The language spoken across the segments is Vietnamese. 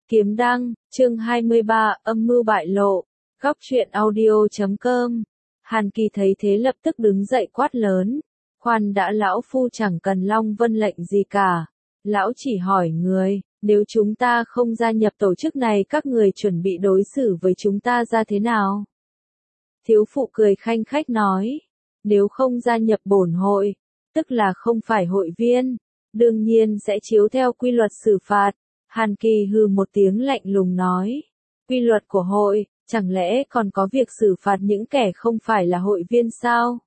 Kiếm đăng, chương 23, âm mưu bại lộ. Góc truyện audio.com. Hàn Kỳ thấy thế lập tức đứng dậy quát lớn. Khoan đã, lão phu chẳng cần Long Vân lệnh gì cả. Lão chỉ hỏi người, nếu chúng ta không gia nhập tổ chức này các người chuẩn bị đối xử với chúng ta ra thế nào? Thiếu phụ cười khanh khách nói, nếu không gia nhập bổn hội, tức là không phải hội viên, đương nhiên sẽ chiếu theo quy luật xử phạt. Hàn Kỳ hừ một tiếng lạnh lùng nói, quy luật của hội, chẳng lẽ còn có việc xử phạt những kẻ không phải là hội viên sao?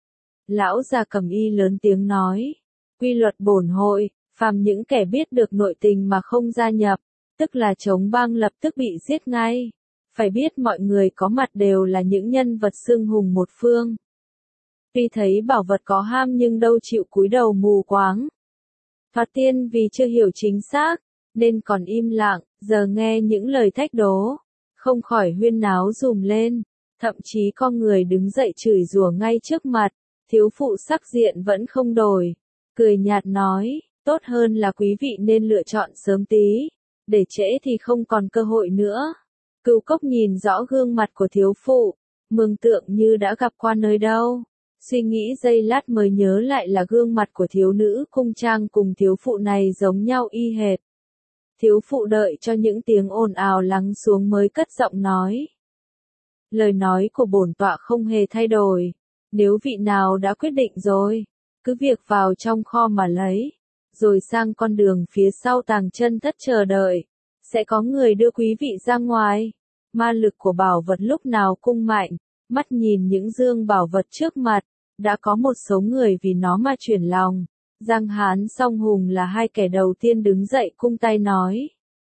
Lão già cầm y lớn tiếng nói, quy luật bổn hội, phàm những kẻ biết được nội tình mà không gia nhập, tức là chống bang lập tức bị giết ngay. Phải biết mọi người có mặt đều là những nhân vật xưng hùng một phương. Tuy thấy bảo vật có ham nhưng đâu chịu cúi đầu mù quáng. Thoạt tiên vì chưa hiểu chính xác, nên còn im lặng, giờ nghe những lời thách đố, không khỏi huyên náo rùm lên, thậm chí có người đứng dậy chửi rủa ngay trước mặt. Thiếu phụ sắc diện vẫn không đổi, cười nhạt nói, tốt hơn là quý vị nên lựa chọn sớm tí, để trễ thì không còn cơ hội nữa. Cửu Cốc nhìn rõ gương mặt của thiếu phụ, mường tượng như đã gặp qua nơi đâu, suy nghĩ giây lát mới nhớ lại là gương mặt của thiếu nữ cung trang cùng thiếu phụ này giống nhau y hệt. Thiếu phụ đợi cho những tiếng ồn ào lắng xuống mới cất giọng nói. Lời nói của bổn tọa không hề thay đổi, nếu vị nào đã quyết định rồi, cứ việc vào trong kho mà lấy, rồi sang con đường phía sau tàng chân thất chờ đợi, sẽ có người đưa quý vị ra ngoài. Ma lực của bảo vật lúc nào cung mạnh, mắt nhìn những dương bảo vật trước mặt, đã có một số người vì nó mà chuyển lòng. Giang Hán Song Hùng là hai kẻ đầu tiên đứng dậy cung tay nói.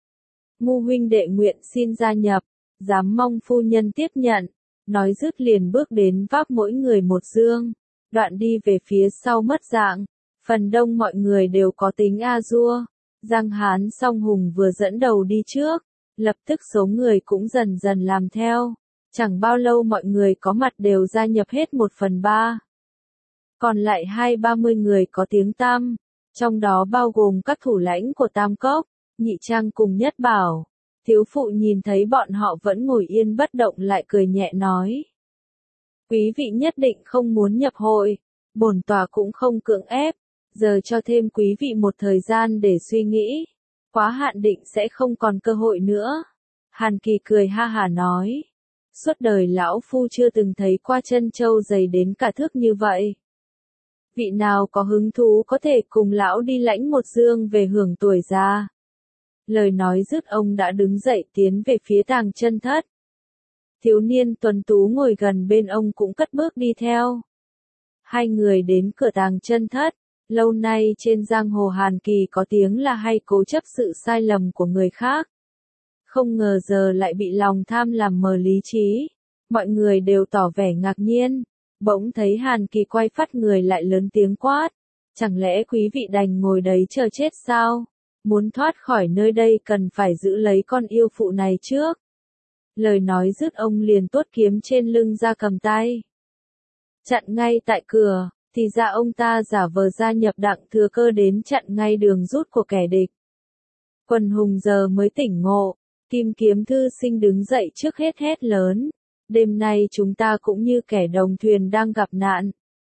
Ngu huynh đệ nguyện xin gia nhập, dám mong phu nhân tiếp nhận. Nói dứt liền bước đến vác mỗi người một dương, đoạn đi về phía sau mất dạng. Phần đông mọi người đều có tính A-dua. Giang Hán Song Hùng vừa dẫn đầu đi trước, lập tức số người cũng dần dần làm theo. Chẳng bao lâu mọi người có mặt đều gia nhập hết 1/3. Còn lại 20-30 người có tiếng tăm, trong đó bao gồm các thủ lãnh của Tam Cốc, Nhị Trang cùng Nhất Bảo. Thiếu phụ nhìn thấy bọn họ vẫn ngồi yên bất động lại cười nhẹ nói. Quý vị nhất định không muốn nhập hội, bổn tòa cũng không cưỡng ép, giờ cho thêm quý vị một thời gian để suy nghĩ, quá hạn định sẽ không còn cơ hội nữa. Hàn Kỳ cười ha hả nói. Suốt đời lão phu chưa từng thấy qua chân châu dày đến cả thước như vậy. Vị nào có hứng thú có thể cùng lão đi lãnh một dương về hưởng tuổi già. Lời nói dứt ông đã đứng dậy tiến về phía tàng chân thất. Thiếu niên tuấn tú ngồi gần bên ông cũng cất bước đi theo. Hai người đến cửa tàng chân thất. Lâu nay trên giang hồ Hàn Kỳ có tiếng là hay cố chấp sự sai lầm của người khác. Không ngờ giờ lại bị lòng tham làm mờ lý trí. Mọi người đều tỏ vẻ ngạc nhiên. Bỗng thấy Hàn Kỳ quay phát người lại lớn tiếng quát. Chẳng lẽ quý vị đành ngồi đấy chờ chết sao? Muốn thoát khỏi nơi đây cần phải giữ lấy con yêu phụ này trước. Lời nói dứt ông liền tuốt kiếm trên lưng ra cầm tay. Chặn ngay tại cửa, thì ra ông ta giả vờ gia nhập Đặng Thừa Cơ đến chặn ngay đường rút của kẻ địch. Quần hùng giờ mới tỉnh ngộ, Kim Kiếm thư sinh đứng dậy trước hết hét lớn. Đêm nay chúng ta cũng như kẻ đồng thuyền đang gặp nạn.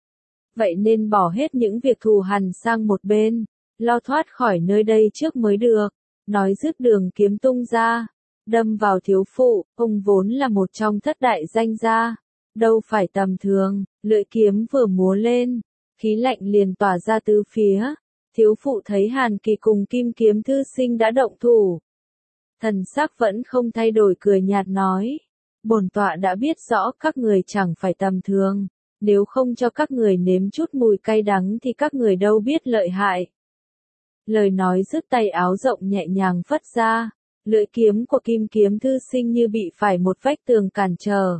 Vậy nên bỏ hết những việc thù hằn sang một bên, lo thoát khỏi nơi đây trước mới được. Nói dứt đường kiếm tung ra, đâm vào thiếu phụ, ông vốn là một trong thất đại danh gia, đâu phải tầm thường, lưỡi kiếm vừa múa lên, khí lạnh liền tỏa ra tứ phía. Thiếu phụ thấy Hàn Kỳ cùng Kim Kiếm thư sinh đã động thủ. Thần sắc vẫn không thay đổi cười nhạt nói. Bổn tọa đã biết rõ các người chẳng phải tầm thường, nếu không cho các người nếm chút mùi cay đắng thì các người đâu biết lợi hại. Lời nói dứt tay áo rộng nhẹ nhàng phất ra, lưỡi kiếm của Kim Kiếm thư sinh như bị phải một vách tường cản trở.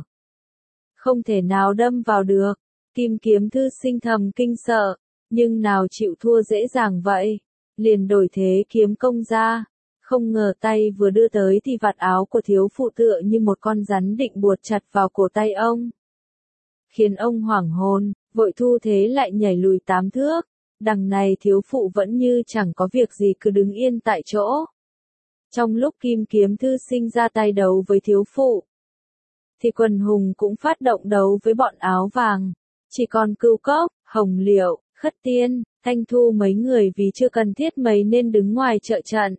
Không thể nào đâm vào được, Kim Kiếm thư sinh thầm kinh sợ, nhưng nào chịu thua dễ dàng vậy, liền đổi thế kiếm công ra. Không ngờ tay vừa đưa tới thì vạt áo của thiếu phụ tựa như một con rắn định buột chặt vào cổ tay ông. Khiến ông hoảng hồn, vội thu thế lại nhảy lùi 8 thước. Đằng này thiếu phụ vẫn như chẳng có việc gì cứ đứng yên tại chỗ. Trong lúc Kim Kiếm Thư Sinh ra tay đấu với thiếu phụ, thì quần hùng cũng phát động đấu với bọn áo vàng. Chỉ còn Cưu Cốc, Hồng Liệu, Khất Tiên, Thanh Thu mấy người vì chưa cần thiết mấy nên đứng ngoài trợ trận.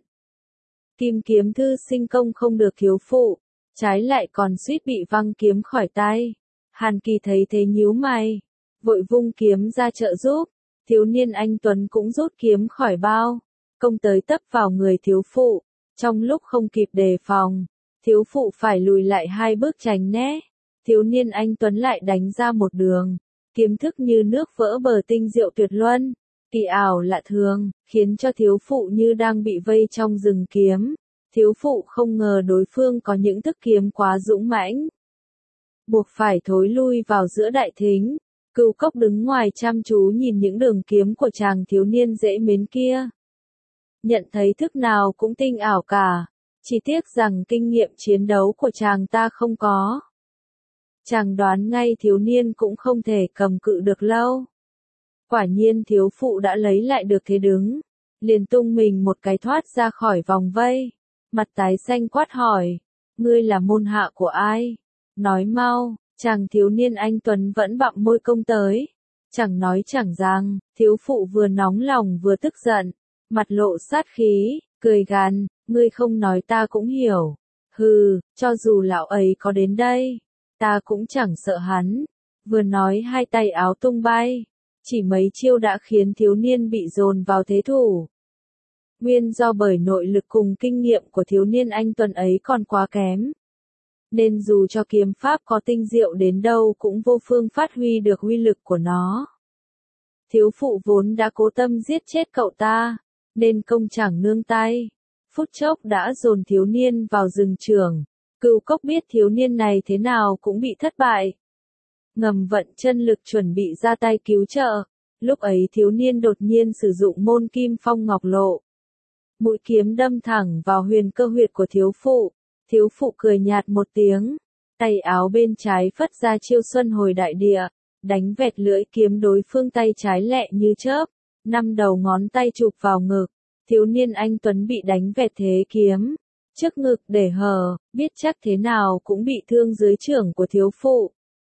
Kim Kiếm Thư Sinh công không được thiếu phụ, trái lại còn suýt bị văng kiếm khỏi tay. Hàn Kỳ thấy thế nhíu mày, vội vung kiếm ra trợ giúp. Thiếu niên anh Tuấn cũng rút kiếm khỏi bao, công tới tấp vào người thiếu phụ. Trong lúc không kịp đề phòng, thiếu phụ phải lùi lại 2 bước tránh né. Thiếu niên anh Tuấn lại đánh ra một đường, kiếm thức như nước vỡ bờ, tinh diệu tuyệt luân, kỳ ảo lạ thường, khiến cho thiếu phụ như đang bị vây trong rừng kiếm. Thiếu phụ không ngờ đối phương có những thức kiếm quá dũng mãnh, buộc phải thối lui vào giữa đại thính. Cưu Cốc đứng ngoài chăm chú nhìn những đường kiếm của chàng thiếu niên dễ mến kia. Nhận thấy thức nào cũng tinh ảo cả, chỉ tiếc rằng kinh nghiệm chiến đấu của chàng ta không có. Chàng đoán ngay thiếu niên cũng không thể cầm cự được lâu. Quả nhiên thiếu phụ đã lấy lại được thế đứng, liền tung mình một cái thoát ra khỏi vòng vây, mặt tái xanh quát hỏi, ngươi là môn hạ của ai? Nói mau. Chàng thiếu niên anh Tuấn vẫn bặm môi công tới. Chẳng nói chẳng rằng, thiếu phụ vừa nóng lòng vừa tức giận, mặt lộ sát khí, cười gằn, ngươi không nói ta cũng hiểu. Hừ, cho dù lão ấy có đến đây, ta cũng chẳng sợ hắn. Vừa nói hai tay áo tung bay, chỉ mấy chiêu đã khiến thiếu niên bị dồn vào thế thủ. Nguyên do bởi nội lực cùng kinh nghiệm của thiếu niên anh Tuấn ấy còn quá kém, nên dù cho kiếm pháp có tinh diệu đến đâu cũng vô phương phát huy được uy lực của nó. Thiếu phụ vốn đã cố tâm giết chết cậu ta, nên công chẳng nương tay. Phút chốc đã dồn thiếu niên vào rừng trường. Cưu Cốc biết thiếu niên này thế nào cũng bị thất bại, ngầm vận chân lực chuẩn bị ra tay cứu trợ. Lúc ấy thiếu niên đột nhiên sử dụng môn Kim Phong Ngọc Lộ. Mũi kiếm đâm thẳng vào huyền cơ huyệt của thiếu phụ. Thiếu phụ cười nhạt một tiếng, tay áo bên trái phất ra chiêu Xuân Hồi Đại Địa, đánh vẹt lưỡi kiếm đối phương tay trái lẹ như chớp, 5 đầu ngón tay chụp vào ngực. Thiếu niên anh Tuấn bị đánh vẹt thế kiếm, trước ngực để hở, biết chắc thế nào cũng bị thương dưới chưởng của thiếu phụ.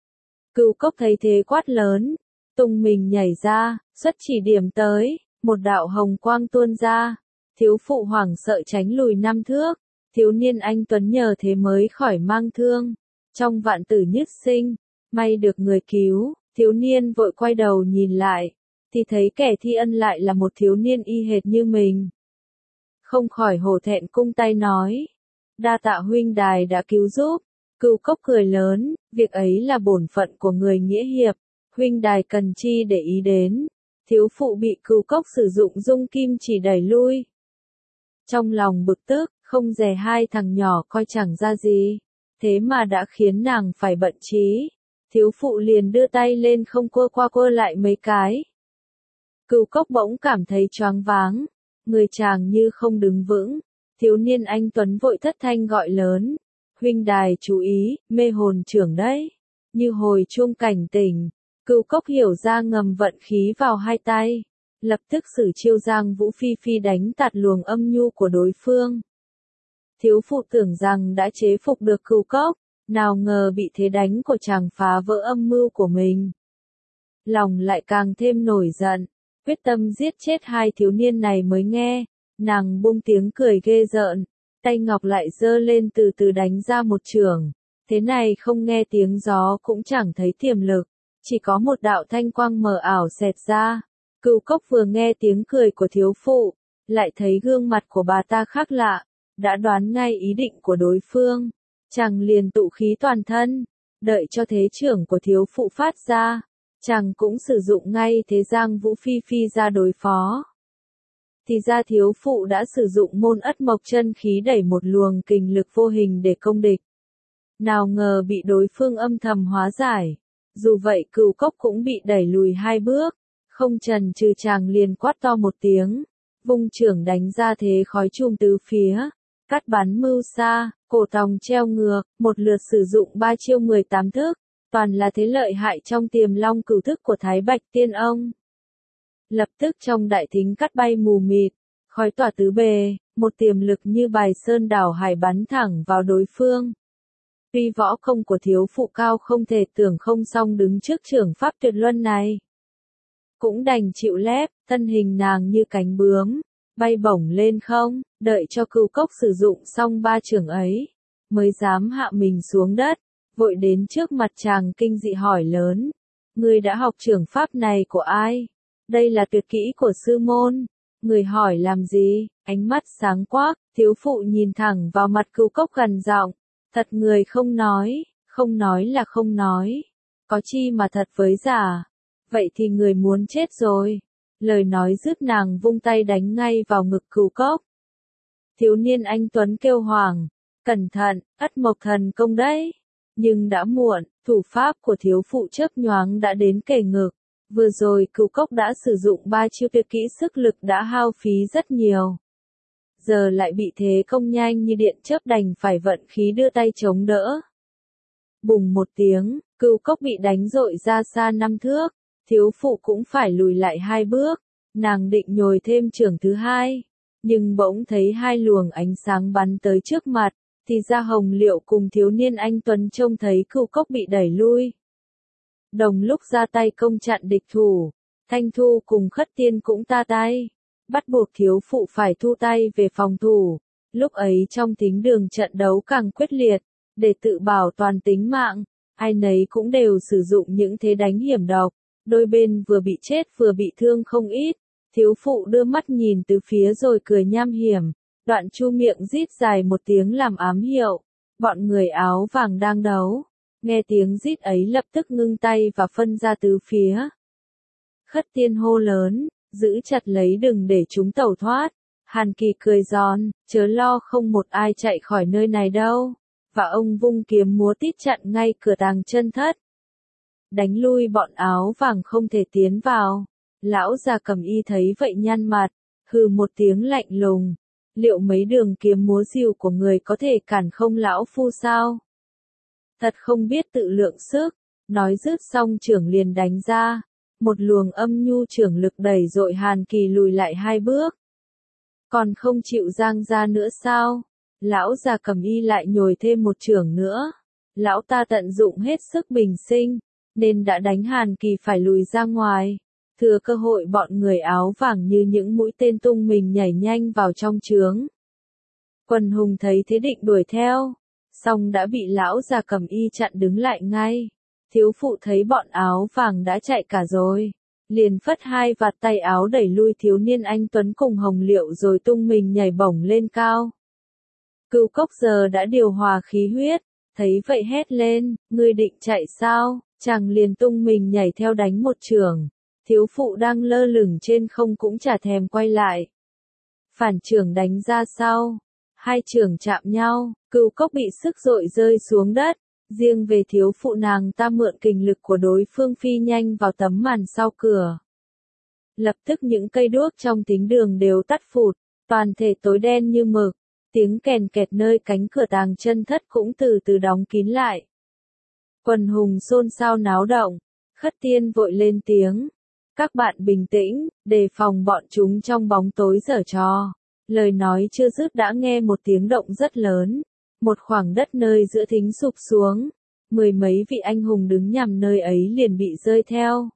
Cưu Cốc thấy thế quát lớn, tung mình nhảy ra, xuất chỉ điểm tới, một đạo hồng quang tuôn ra. Thiếu phụ hoảng sợ tránh lùi 5 thước. Thiếu niên anh Tuấn nhờ thế mới khỏi mang thương. Trong vạn tử nhất sinh, may được người cứu, thiếu niên vội quay đầu nhìn lại, thì thấy kẻ thi ân lại là một thiếu niên y hệt như mình. Không khỏi hổ thẹn cung tay nói, đa tạ huynh đài đã cứu giúp. Cưu Cốc cười lớn, việc ấy là bổn phận của người nghĩa hiệp, huynh đài cần chi để ý đến. Thiếu phụ bị Cưu Cốc sử dụng dung kim chỉ đẩy lui. Trong lòng bực tức, không dè hai thằng nhỏ coi chẳng ra gì, thế mà đã khiến nàng phải bận trí. Thiếu phụ liền đưa tay lên không quơ qua quơ lại mấy cái. Cưu Cốc bỗng cảm thấy choáng váng, người chàng như không đứng vững. Thiếu niên anh Tuấn vội thất thanh gọi lớn, huynh đài chú ý, mê hồn trưởng đấy. Như hồi chuông cảnh tỉnh, Cưu Cốc hiểu ra ngầm vận khí vào hai tay, lập tức sử chiêu Giang Vũ Phi Phi đánh tạt luồng âm nhu của đối phương. Thiếu phụ tưởng rằng đã chế phục được Cưu Cốc, nào ngờ bị thế đánh của chàng phá vỡ âm mưu của mình. Lòng lại càng thêm nổi giận, quyết tâm giết chết hai thiếu niên này mới nghe, nàng buông tiếng cười ghê rợn, tay ngọc lại giơ lên từ từ đánh ra một chưởng. Thế này không nghe tiếng gió cũng chẳng thấy tiềm lực, chỉ có một đạo thanh quang mờ ảo xẹt ra. Cưu Cốc vừa nghe tiếng cười của thiếu phụ, lại thấy gương mặt của bà ta khác lạ, đã đoán ngay ý định của đối phương. Chàng liền tụ khí toàn thân, đợi cho thế trưởng của thiếu phụ phát ra, chàng cũng sử dụng ngay thế Giang Vũ Phi Phi ra đối phó. Thì ra thiếu phụ đã sử dụng môn Ất Mộc chân khí đẩy một luồng kình lực vô hình để công địch. Nào ngờ bị đối phương âm thầm hóa giải. Dù vậy Cưu Cốc cũng bị đẩy lùi 2 bước, không chần chừ chàng liền quát to một tiếng, vung chưởng đánh ra thế khói chùm tứ phía, cắt bắn mưu xa, cổ tòng treo ngược, một lượt sử dụng 3 chiêu 18 thức, toàn là thế lợi hại trong Tiềm Long Cửu thức của Thái Bạch Tiên Ông. Lập tức trong đại thính cắt bay mù mịt, khói tỏa tứ bề, một tiềm lực như bài sơn đảo hải bắn thẳng vào đối phương. Tuy võ công của thiếu phụ cao không thể tưởng không song đứng trước trưởng pháp tuyệt luân này. Cũng đành chịu lép, thân hình nàng như cánh bướm, bay bổng lên không, đợi cho Cửu Cốc sử dụng xong ba chưởng ấy, mới dám hạ mình xuống đất, vội đến trước mặt chàng kinh dị hỏi lớn. Ngươi đã học chưởng pháp này của ai? Đây là tuyệt kỹ của sư môn. Người hỏi làm gì? Ánh mắt sáng quắc, thiếu phụ nhìn thẳng vào mặt Cửu Cốc gần giọng. Thật người không nói là không nói. Có chi mà thật với giả. Vậy thì người muốn chết rồi. Lời nói dứt nàng vung tay đánh ngay vào ngực Cửu Cốc. Thiếu niên anh tuấn kêu hoảng. Cẩn thận, ất mộc thần công đấy. Nhưng đã muộn, thủ pháp của thiếu phụ chớp nhoáng đã đến kề ngực. Vừa rồi Cửu Cốc đã sử dụng ba chiêu tuyệt kỹ, sức lực đã hao phí rất nhiều. Giờ lại bị thế công nhanh như điện chớp, đành phải vận khí đưa tay chống đỡ. Bùng một tiếng, Cửu Cốc bị đánh dội ra xa 5 thước, thiếu phụ cũng phải lùi lại 2 bước, nàng định nhồi thêm chưởng thứ hai, nhưng bỗng thấy hai luồng ánh sáng bắn tới trước mặt, thì ra Hồng Liệu cùng thiếu niên anh tuấn trông thấy Cửu Cốc bị đẩy lui. Đồng lúc ra tay công chặn địch thủ, Thanh Thu cùng Khất Tiên cũng ta tay, bắt buộc thiếu phụ phải thu tay về phòng thủ. Lúc ấy trong thính đường trận đấu càng quyết liệt, để tự bảo toàn tính mạng, ai nấy cũng đều sử dụng những thế đánh hiểm độc, đôi bên vừa bị chết vừa bị thương không ít. Thiếu phụ đưa mắt nhìn từ phía rồi cười nham hiểm, đoạn chu miệng rít dài một tiếng làm ám hiệu. Bọn người áo vàng đang đấu, nghe tiếng rít ấy lập tức ngưng tay và phân ra tứ phía. Khất Tiên hô lớn, giữ chặt lấy đừng để chúng tẩu thoát. Hàn Kỳ cười giòn, chớ lo, không một ai chạy khỏi nơi này đâu. Và ông vung kiếm múa tít chặn ngay cửa tàng chân thất. Đánh lui bọn áo vàng không thể tiến vào. Lão già Cầm Y thấy vậy nhăn mặt, hừ một tiếng lạnh lùng. Liệu mấy đường kiếm múa rìu của người có thể cản không lão phu sao? Thật không biết tự lượng sức. Nói dứt xong chưởng liền đánh ra. Một luồng âm nhu chưởng lực đẩy dội Hàn Kỳ lùi lại 2 bước. Còn không chịu giang ra nữa sao? Lão già Cầm Y lại nhồi thêm một chưởng nữa. Lão ta tận dụng hết sức bình sinh, nên đã đánh Hàn Kỳ phải lùi ra ngoài. Thừa cơ hội bọn người áo vàng như những mũi tên tung mình nhảy nhanh vào trong trướng. Quần hùng thấy thế định đuổi theo, song đã bị lão già Cầm Y chặn đứng lại ngay. Thiếu phụ thấy bọn áo vàng đã chạy cả rồi, liền phất hai vạt tay áo đẩy lui thiếu niên anh tuấn cùng Hồng Liệu rồi tung mình nhảy bổng lên cao. Cửu Cốc giờ đã điều hòa khí huyết, thấy vậy hét lên, ngươi định chạy sao? Chàng liền tung mình nhảy theo đánh một chưởng. Thiếu phụ đang lơ lửng trên không cũng chả thèm quay lại. Phản chưởng đánh ra sau, hai chưởng chạm nhau, Cửu Cốc bị sức dội rơi xuống đất. Riêng về thiếu phụ, nàng ta mượn kình lực của đối phương phi nhanh vào tấm màn sau cửa. Lập tức những cây đuốc trong thính đường đều tắt phụt, toàn thể tối đen như mực. Tiếng kèn kẹt nơi cánh cửa tàng chân thất cũng từ từ đóng kín lại. Quần hùng xôn xao náo động, Khất Tiên vội lên tiếng. Các bạn bình tĩnh, đề phòng bọn chúng trong bóng tối giở trò. Lời nói chưa dứt đã nghe một tiếng động rất lớn. Một khoảng đất nơi giữa thính sụp xuống. 10 mấy vị anh hùng đứng nhằm nơi ấy liền bị rơi theo.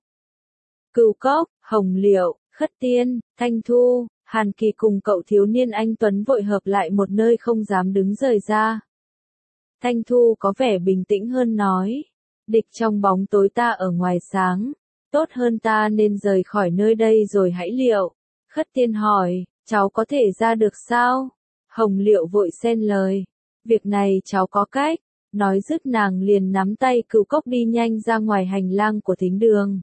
Cửu Cốc, Hồng Liệu, Khất Tiên, Thanh Thu, Hàn Kỳ cùng cậu thiếu niên anh tuấn vội hợp lại một nơi không dám đứng rời ra. Thanh Thu có vẻ bình tĩnh hơn nói. Địch trong bóng tối ta ở ngoài sáng. Tốt hơn ta nên rời khỏi nơi đây rồi hãy liệu. Khất Tiên hỏi, cháu có thể ra được sao? Hồng Liệu vội xen lời. Việc này cháu có cách. Nói dứt nàng liền nắm tay Cửu Cốc đi nhanh ra ngoài hành lang của thính đường.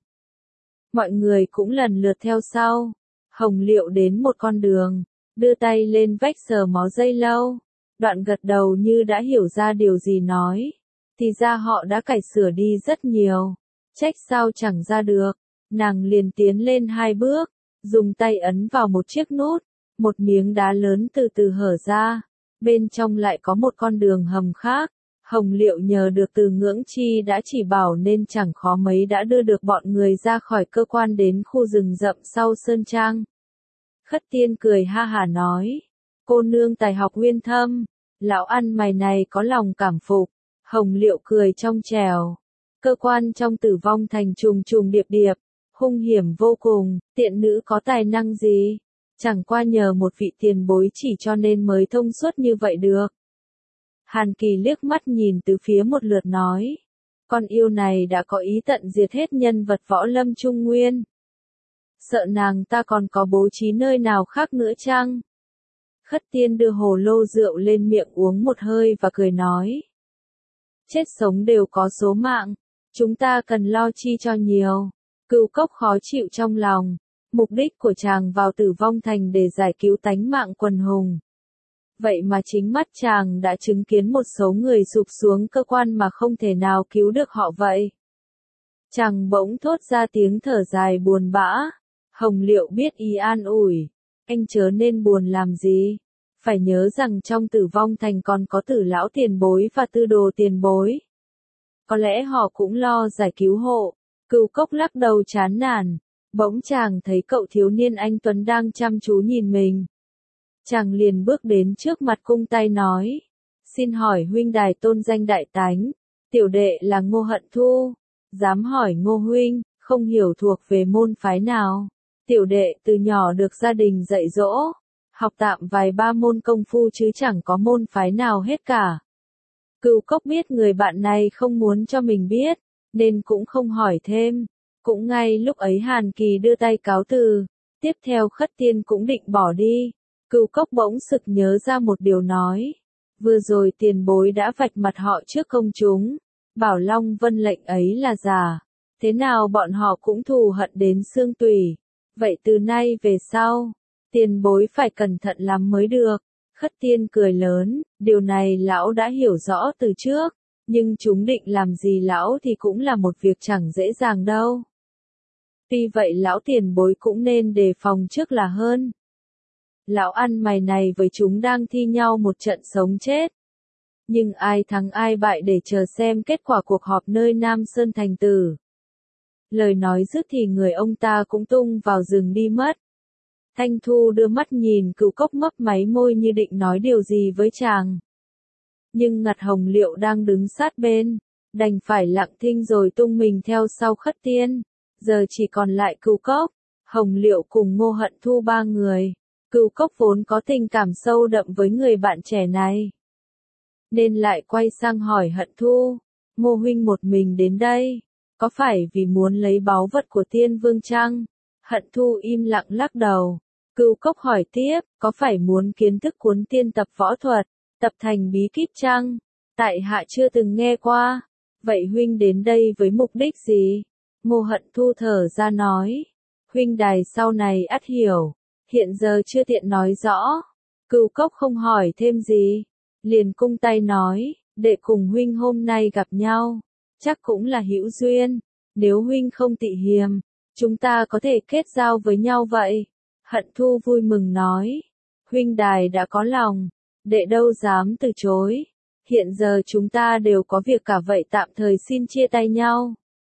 Mọi người cũng lần lượt theo sau. Hồng Liệu đến một con đường, đưa tay lên vách sờ mó dây lâu. Đoạn gật đầu như đã hiểu ra điều gì nói. Thì ra họ đã cải sửa đi rất nhiều. Trách sao chẳng ra được. Nàng liền tiến lên 2 bước, dùng tay ấn vào một chiếc nút. Một miếng đá lớn từ từ hở ra. Bên trong lại có một con đường hầm khác. Hồng Liệu nhờ được Từ Ngưỡng Chi đã chỉ bảo nên chẳng khó mấy đã đưa được bọn người ra khỏi cơ quan đến khu rừng rậm sau sơn trang. Khất Tiên cười ha hả nói, cô nương tài học uyên thâm, lão ăn mày này có lòng cảm phục. Hồng Liệu cười trong trẻo, cơ quan trong Tử Vong Thành trùng trùng điệp điệp, hung hiểm vô cùng, tiện nữ có tài năng gì, chẳng qua nhờ một vị tiền bối chỉ cho nên mới thông suốt như vậy được. Hàn Kỳ liếc mắt nhìn từ phía một lượt nói, con yêu này đã có ý tận diệt hết nhân vật võ lâm trung nguyên. Sợ nàng ta còn có bố trí nơi nào khác nữa chăng? Khất Tiên đưa hồ lô rượu lên miệng uống một hơi và cười nói, chết sống đều có số mạng, chúng ta cần lo chi cho nhiều. Cửu Cốc khó chịu trong lòng, mục đích của chàng vào Tử Vong Thành để giải cứu tánh mạng quần hùng. Vậy mà chính mắt chàng đã chứng kiến một số người sụp xuống cơ quan mà không thể nào cứu được họ vậy. Chàng bỗng thốt ra tiếng thở dài buồn bã. Hồng Liệu biết ý an ủi, anh chớ nên buồn làm gì, phải nhớ rằng trong Tử Vong Thành còn có Tử lão tiền bối và Tư đồ tiền bối. Có lẽ họ cũng lo giải cứu hộ. Cửu Cốc lắc đầu chán nản, bỗng chàng thấy cậu thiếu niên anh tuấn đang chăm chú nhìn mình. Chàng liền bước đến trước mặt cung tay nói, xin hỏi huynh đài tôn danh đại tánh, tiểu đệ là Ngô Hận Thu, dám hỏi Ngô huynh, không hiểu thuộc về môn phái nào. Tiểu đệ từ nhỏ được gia đình dạy dỗ, học tạm vài ba môn công phu chứ chẳng có môn phái nào hết cả. Cửu Cốc biết người bạn này không muốn cho mình biết, nên cũng không hỏi thêm. Cũng ngay lúc ấy Hàn Kỳ đưa tay cáo từ, tiếp theo Khất Tiên cũng định bỏ đi. Cửu Cốc bỗng sực nhớ ra một điều nói, vừa rồi tiền bối đã vạch mặt họ trước công chúng, bảo Long Vân lệnh ấy là giả, thế nào bọn họ cũng thù hận đến xương tủy. Vậy từ nay về sau, tiền bối phải cẩn thận lắm mới được. Khất Tiên cười lớn, điều này lão đã hiểu rõ từ trước, nhưng chúng định làm gì lão thì cũng là một việc chẳng dễ dàng đâu. Tuy vậy lão tiền bối cũng nên đề phòng trước là hơn. Lão ăn mày này với chúng đang thi nhau một trận sống chết. Nhưng ai thắng ai bại để chờ xem kết quả cuộc họp nơi Nam Sơn Thành Tử. Lời nói dứt thì người ông ta cũng tung vào rừng đi mất. Thanh Thu đưa mắt nhìn Cửu Cốc mấp máy môi như định nói điều gì với chàng. Nhưng Ngặt Hồng Liệu đang đứng sát bên, đành phải lặng thinh rồi tung mình theo sau Khất Tiên. Giờ chỉ còn lại Cửu Cốc, Hồng Liệu cùng Ngô Hận Thu ba người. Cửu Cốc vốn có tình cảm sâu đậm với người bạn trẻ này, nên lại quay sang hỏi Hận Thu, Ngô huynh một mình đến đây, có phải vì muốn lấy báu vật của Tiên Vương chăng? Hận Thu im lặng lắc đầu. Cửu Cốc hỏi tiếp, có phải muốn kiến thức cuốn tiên tập võ thuật, tập thành bí kíp chăng? Tại hạ chưa từng nghe qua. Vậy huynh đến đây với mục đích gì? Ngô Hận Thu thở ra nói, huynh đài sau này ắt hiểu, hiện giờ chưa tiện nói rõ. Cửu Cốc không hỏi thêm gì, liền cung tay nói, đệ cùng huynh hôm nay gặp nhau, chắc cũng là hữu duyên, nếu huynh không tị hiềm, chúng ta có thể kết giao với nhau vậy. Hận Thu vui mừng nói, huynh đài đã có lòng, đệ đâu dám từ chối, hiện giờ chúng ta đều có việc cả vậy tạm thời xin chia tay nhau.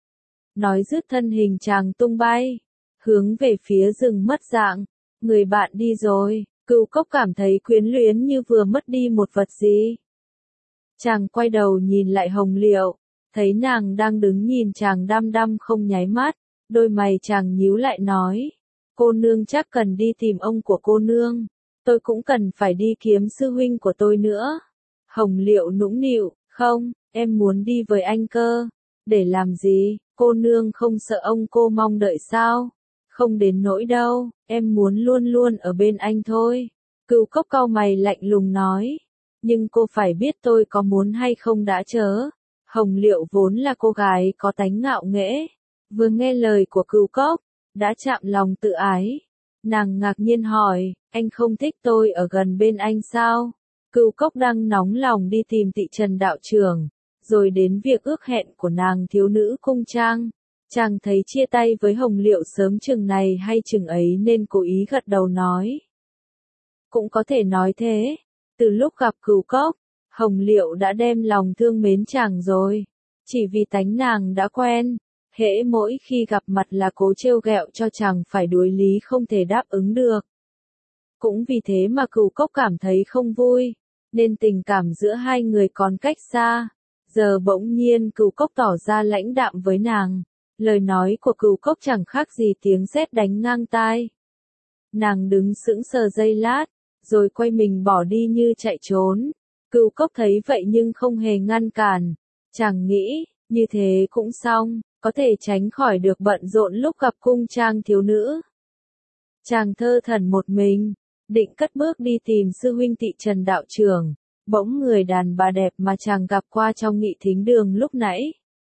Nói dứt thân hình chàng tung bay, hướng về phía rừng mất dạng, người bạn đi rồi, Cửu Cốc cảm thấy quyến luyến như vừa mất đi một vật gì. Chàng quay đầu nhìn lại Hồng Liệu, thấy nàng đang đứng nhìn chàng đăm đăm không nháy mắt, đôi mày chàng nhíu lại nói, cô nương chắc cần đi tìm ông của cô nương, tôi cũng cần phải đi kiếm sư huynh của tôi nữa. Hồng Liệu nũng nịu, không, em muốn đi với anh cơ. Để làm gì, cô nương không sợ ông cô mong đợi sao? Không đến nỗi đâu, em muốn luôn luôn ở bên anh thôi. Cửu Cốc cau mày lạnh lùng nói, nhưng cô phải biết tôi có muốn hay không đã chớ. Hồng Liệu vốn là cô gái có tánh ngạo nghễ, vừa nghe lời của Cửu Cốc, đã chạm lòng tự ái. Nàng ngạc nhiên hỏi, anh không thích tôi ở gần bên anh sao? Cửu Cốc đang nóng lòng đi tìm Tị Trần đạo trưởng, rồi đến việc ước hẹn của nàng thiếu nữ cung trang. Chàng thấy chia tay với Hồng Liệu sớm chừng này hay chừng ấy nên cố ý gật đầu nói. Cũng có thể nói thế, từ lúc gặp Cửu Cốc, Hồng Liệu đã đem lòng thương mến chàng rồi. Chỉ vì tánh nàng đã quen, hễ mỗi khi gặp mặt là cố trêu ghẹo cho chàng phải đối lý không thể đáp ứng được. Cũng vì thế mà Cửu Cốc cảm thấy không vui, nên tình cảm giữa hai người còn cách xa. Giờ bỗng nhiên Cửu Cốc tỏ ra lãnh đạm với nàng. Lời nói của Cửu Cốc chẳng khác gì tiếng sét đánh ngang tai. Nàng đứng sững sờ giây lát, rồi quay mình bỏ đi như chạy trốn. Cửu Cốc thấy vậy nhưng không hề ngăn cản. Chàng nghĩ, như thế cũng xong, có thể tránh khỏi được bận rộn lúc gặp cung trang thiếu nữ. Chàng thơ thẩn một mình, định cất bước đi tìm sư huynh Tị Trần đạo trưởng. Bỗng người đàn bà đẹp mà chàng gặp qua trong nghị thính đường lúc nãy,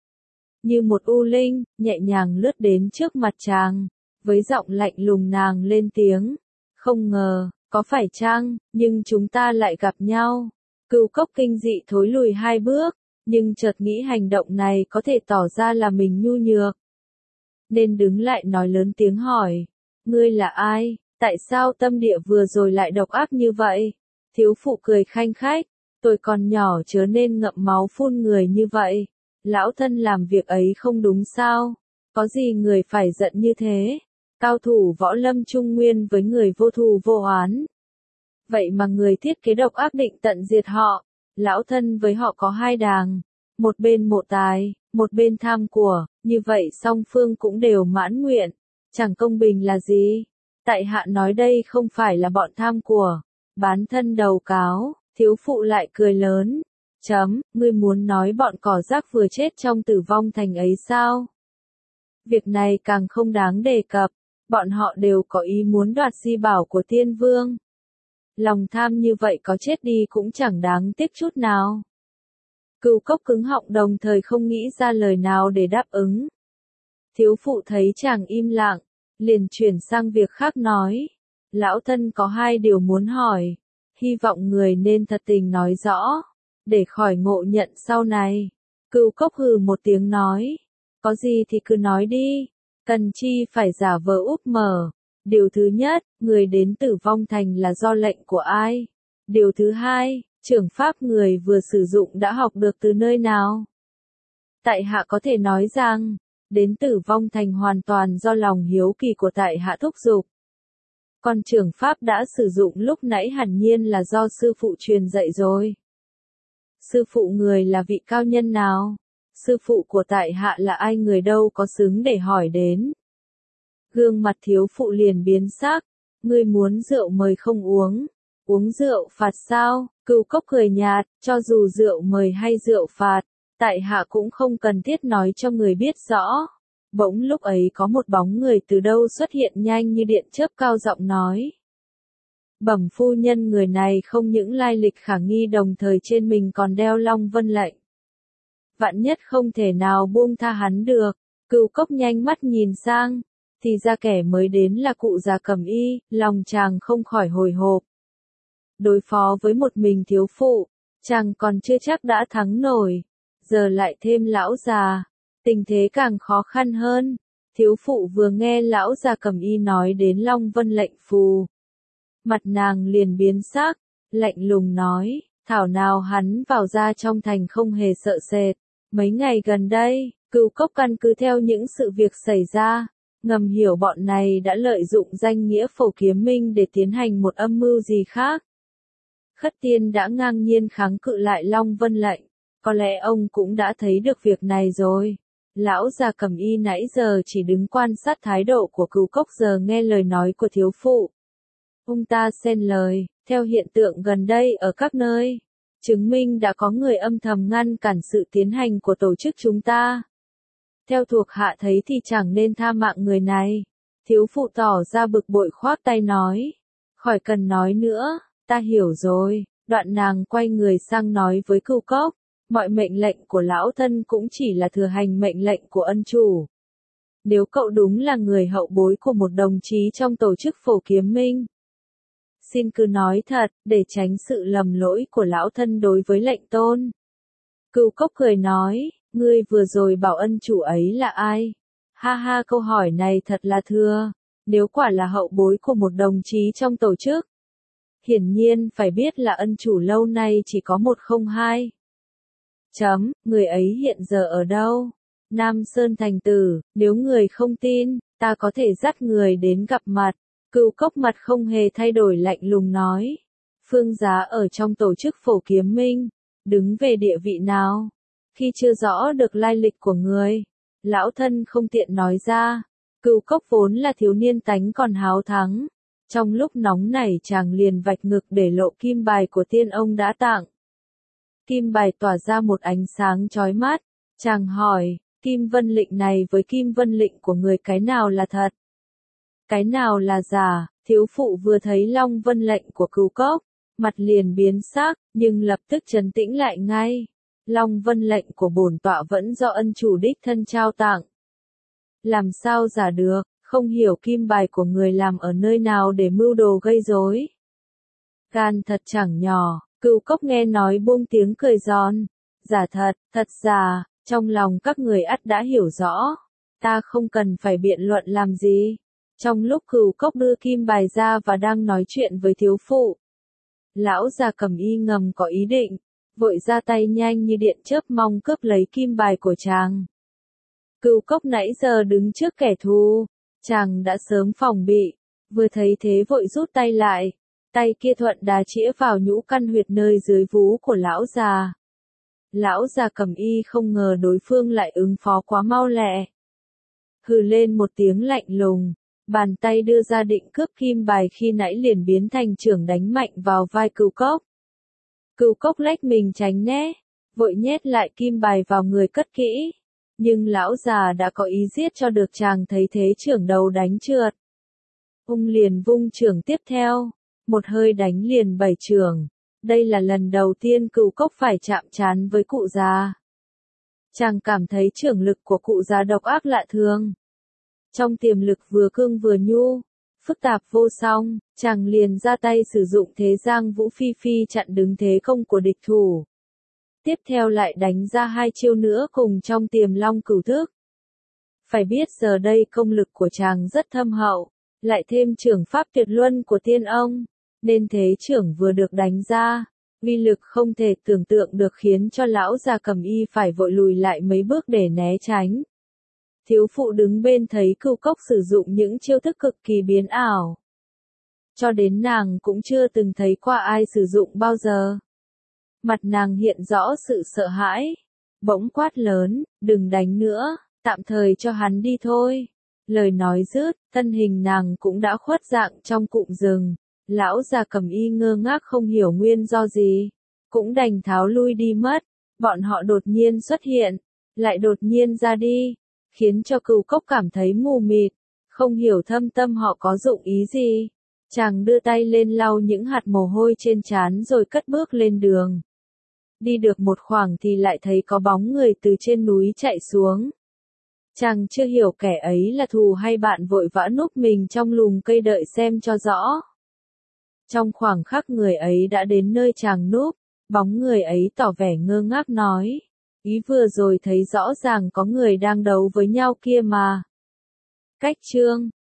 như một u linh, nhẹ nhàng lướt đến trước mặt chàng, với giọng lạnh lùng nàng lên tiếng, không ngờ, có phải chăng, nhưng chúng ta lại gặp nhau. Cửu Cốc kinh dị thối lùi 2 bước, nhưng chợt nghĩ hành động này có thể tỏ ra là mình nhu nhược. Nên đứng lại nói lớn tiếng hỏi, ngươi là ai, tại sao tâm địa vừa rồi lại độc ác như vậy? Thiếu phụ cười khanh khách, tôi còn nhỏ chớ nên ngậm máu phun người như vậy. Lão thân làm việc ấy không đúng sao? Có gì người phải giận như thế? Cao thủ võ lâm trung nguyên với người vô thù vô oán. Vậy mà người thiết kế độc ác định tận diệt họ. Lão thân với họ có 2 đàng. Một bên mộ tài, một bên tham của, như vậy song phương cũng đều mãn nguyện. Chẳng công bình là gì? Tại hạ nói đây không phải là bọn tham của, bán thân đầu cáo. Thiếu phụ lại cười lớn. Ngươi muốn nói bọn cỏ rác vừa chết trong Tử Vong Thành ấy sao? Việc này càng không đáng đề cập, bọn họ đều có ý muốn đoạt di bảo của tiên vương. Lòng tham như vậy có chết đi cũng chẳng đáng tiếc chút nào. Cửu Cốc cứng họng đồng thời không nghĩ ra lời nào để đáp ứng. Thiếu phụ thấy chàng im lặng, liền chuyển sang việc khác nói. Lão thân có 2 điều muốn hỏi, hy vọng người nên thật tình nói rõ, để khỏi ngộ nhận sau này. Cửu Cốc hừ một tiếng nói, có gì thì cứ nói đi, cần chi phải giả vờ úp mở. Điều thứ nhất, người đến Tử Vong Thành là do lệnh của ai? Điều thứ hai, trưởng pháp người vừa sử dụng đã học được từ nơi nào? Tại hạ có thể nói rằng, đến Tử Vong Thành hoàn toàn do lòng hiếu kỳ của tại hạ thúc giục. Còn trưởng pháp đã sử dụng lúc nãy hẳn nhiên là do sư phụ truyền dạy rồi. Sư phụ người là vị cao nhân nào? Sư phụ của tại hạ là ai, người đâu có xứng để hỏi đến. Gương mặt thiếu phụ liền biến sắc, ngươi muốn rượu mời không uống, uống rượu phạt sao? Cửu Cốc cười nhạt, cho dù rượu mời hay rượu phạt, tại hạ cũng không cần thiết nói cho người biết rõ. Bỗng lúc ấy có một bóng người từ đâu xuất hiện nhanh như điện chớp cao giọng nói. Bẩm phu nhân, người này không những lai lịch khả nghi đồng thời trên mình còn đeo Long Vân lệnh. Vạn nhất không thể nào buông tha hắn được. Cửu Cốc nhanh mắt nhìn sang, thì ra kẻ mới đến là cụ già Cẩm Y, lòng chàng không khỏi hồi hộp. Đối phó với một mình thiếu phụ, chàng còn chưa chắc đã thắng nổi, giờ lại thêm lão già, tình thế càng khó khăn hơn. Thiếu phụ vừa nghe lão già Cẩm Y nói đến Long Vân lệnh phù, mặt nàng liền biến sắc, lạnh lùng nói, thảo nào hắn vào ra trong thành không hề sợ sệt. Mấy ngày gần đây, Cửu Cốc căn cứ theo những sự việc xảy ra, ngầm hiểu bọn này đã lợi dụng danh nghĩa Phổ Kiếm Minh để tiến hành một âm mưu gì khác. Khất Tiên đã ngang nhiên kháng cự lại Long Vân lệnh, có lẽ ông cũng đã thấy được việc này rồi. Lão già Cẩm Y nãy giờ chỉ đứng quan sát thái độ của Cửu Cốc, giờ nghe lời nói của thiếu phụ. Ông ta xen lời, theo hiện tượng gần đây ở các nơi, chứng minh đã có người âm thầm ngăn cản sự tiến hành của tổ chức chúng ta. Theo thuộc hạ thấy thì chẳng nên tha mạng người này. Thiếu phụ tỏ ra bực bội khoác tay nói. Khỏi cần nói nữa, ta hiểu rồi. Đoạn nàng quay người sang nói với Cửu Cốc. Mọi mệnh lệnh của lão thân cũng chỉ là thừa hành mệnh lệnh của ân chủ. Nếu cậu đúng là người hậu bối của một đồng chí trong tổ chức Phổ Kiếm Minh, xin cứ nói thật, để tránh sự lầm lỗi của lão thân đối với lệnh tôn. Cửu Cốc cười nói, ngươi vừa rồi bảo ân chủ ấy là ai? Ha ha, câu hỏi này thật là thưa. Nếu quả là hậu bối của một đồng chí trong tổ chức, hiển nhiên phải biết là ân chủ lâu nay chỉ có 102. Người ấy hiện giờ ở đâu? Nam Sơn thành tử, nếu người không tin, ta có thể dắt người đến gặp mặt. Cửu Cốc mặt không hề thay đổi lạnh lùng nói. Phương Giá ở trong tổ chức Phổ Kiếm Minh, đứng về địa vị nào? Khi chưa rõ được lai lịch của người, lão thân không tiện nói ra. Cửu Cốc vốn là thiếu niên tánh còn háo thắng. Trong lúc nóng nảy chàng liền vạch ngực để lộ kim bài của tiên ông đã tặng. Kim bài tỏa ra một ánh sáng chói mắt. Chàng hỏi, kim vân lệnh này với kim vân lệnh của người cái nào là thật? Cái nào là giả? Thiếu phụ vừa thấy long vân lệnh của Cửu Cốc, mặt liền biến sắc, nhưng lập tức trấn tĩnh lại ngay. Long vân lệnh của bổn tọa vẫn do ân chủ đích thân trao tặng. Làm sao giả được, không hiểu kim bài của người làm ở nơi nào để mưu đồ gây rối. Gan thật chẳng nhỏ, Cửu Cốc nghe nói buông tiếng cười giòn. Giả thật, thật giả, trong lòng các người ắt đã hiểu rõ. Ta không cần phải biện luận làm gì. Trong lúc Cửu Cốc đưa kim bài ra và đang nói chuyện với thiếu phụ, lão già Cầm Y ngầm có ý định, vội ra tay nhanh như điện chớp mong cướp lấy kim bài của chàng. Cửu Cốc nãy giờ đứng trước kẻ thù, chàng đã sớm phòng bị, vừa thấy thế vội rút tay lại, tay kia thuận đá chĩa vào nhũ căn huyệt nơi dưới vú của lão già. Lão già Cầm Y không ngờ đối phương lại ứng phó quá mau lẹ. Hừ lên một tiếng lạnh lùng, bàn tay đưa ra định cướp kim bài khi nãy liền biến thành chưởng đánh mạnh vào vai Cửu Cốc. Cửu Cốc lách mình tránh né, vội nhét lại kim bài vào người cất kỹ. Nhưng lão già đã có ý giết cho được chàng thấy thế chưởng đầu đánh trượt. Liền vung chưởng tiếp theo, một hơi đánh liền 7 chưởng. Đây là lần đầu tiên Cửu Cốc phải chạm trán với cụ già. Chàng cảm thấy chưởng lực của cụ già độc ác lạ thường. Trong tiềm lực vừa cương vừa nhu, phức tạp vô song, chàng liền ra tay sử dụng thế giang vũ phi phi chặn đứng thế công của địch thủ. Tiếp theo lại đánh ra 2 chiêu nữa cùng trong tiềm long cửu thức. Phải biết giờ đây công lực của chàng rất thâm hậu, lại thêm chưởng pháp tuyệt luân của tiên ông, nên thế chưởng vừa được đánh ra, uy lực không thể tưởng tượng được khiến cho lão già Cầm Y phải vội lùi lại mấy bước để né tránh. Thiếu phụ đứng bên thấy Cửu Cốc sử dụng những chiêu thức cực kỳ biến ảo. Cho đến nàng cũng chưa từng thấy qua ai sử dụng bao giờ. Mặt nàng hiện rõ sự sợ hãi. Bỗng quát lớn, đừng đánh nữa, tạm thời cho hắn đi thôi. Lời nói dứt, thân hình nàng cũng đã khuất dạng trong cụm rừng. Lão già Cầm Y ngơ ngác không hiểu nguyên do gì. Cũng đành tháo lui đi mất. Bọn họ đột nhiên xuất hiện, lại đột nhiên ra đi, khiến cho Cửu Cốc cảm thấy mù mịt, không hiểu thâm tâm họ có dụng ý gì. Chàng đưa tay lên lau những hạt mồ hôi trên trán rồi cất bước lên đường. Đi được một khoảng thì lại thấy có bóng người từ trên núi chạy xuống. Chàng chưa hiểu kẻ ấy là thù hay bạn, vội vã núp mình trong lùm cây đợi xem cho rõ. Trong khoảng khắc người ấy đã đến nơi chàng núp, bóng người ấy tỏ vẻ ngơ ngác nói. Ý vừa rồi thấy rõ ràng có người đang đấu với nhau kia mà. Cách chương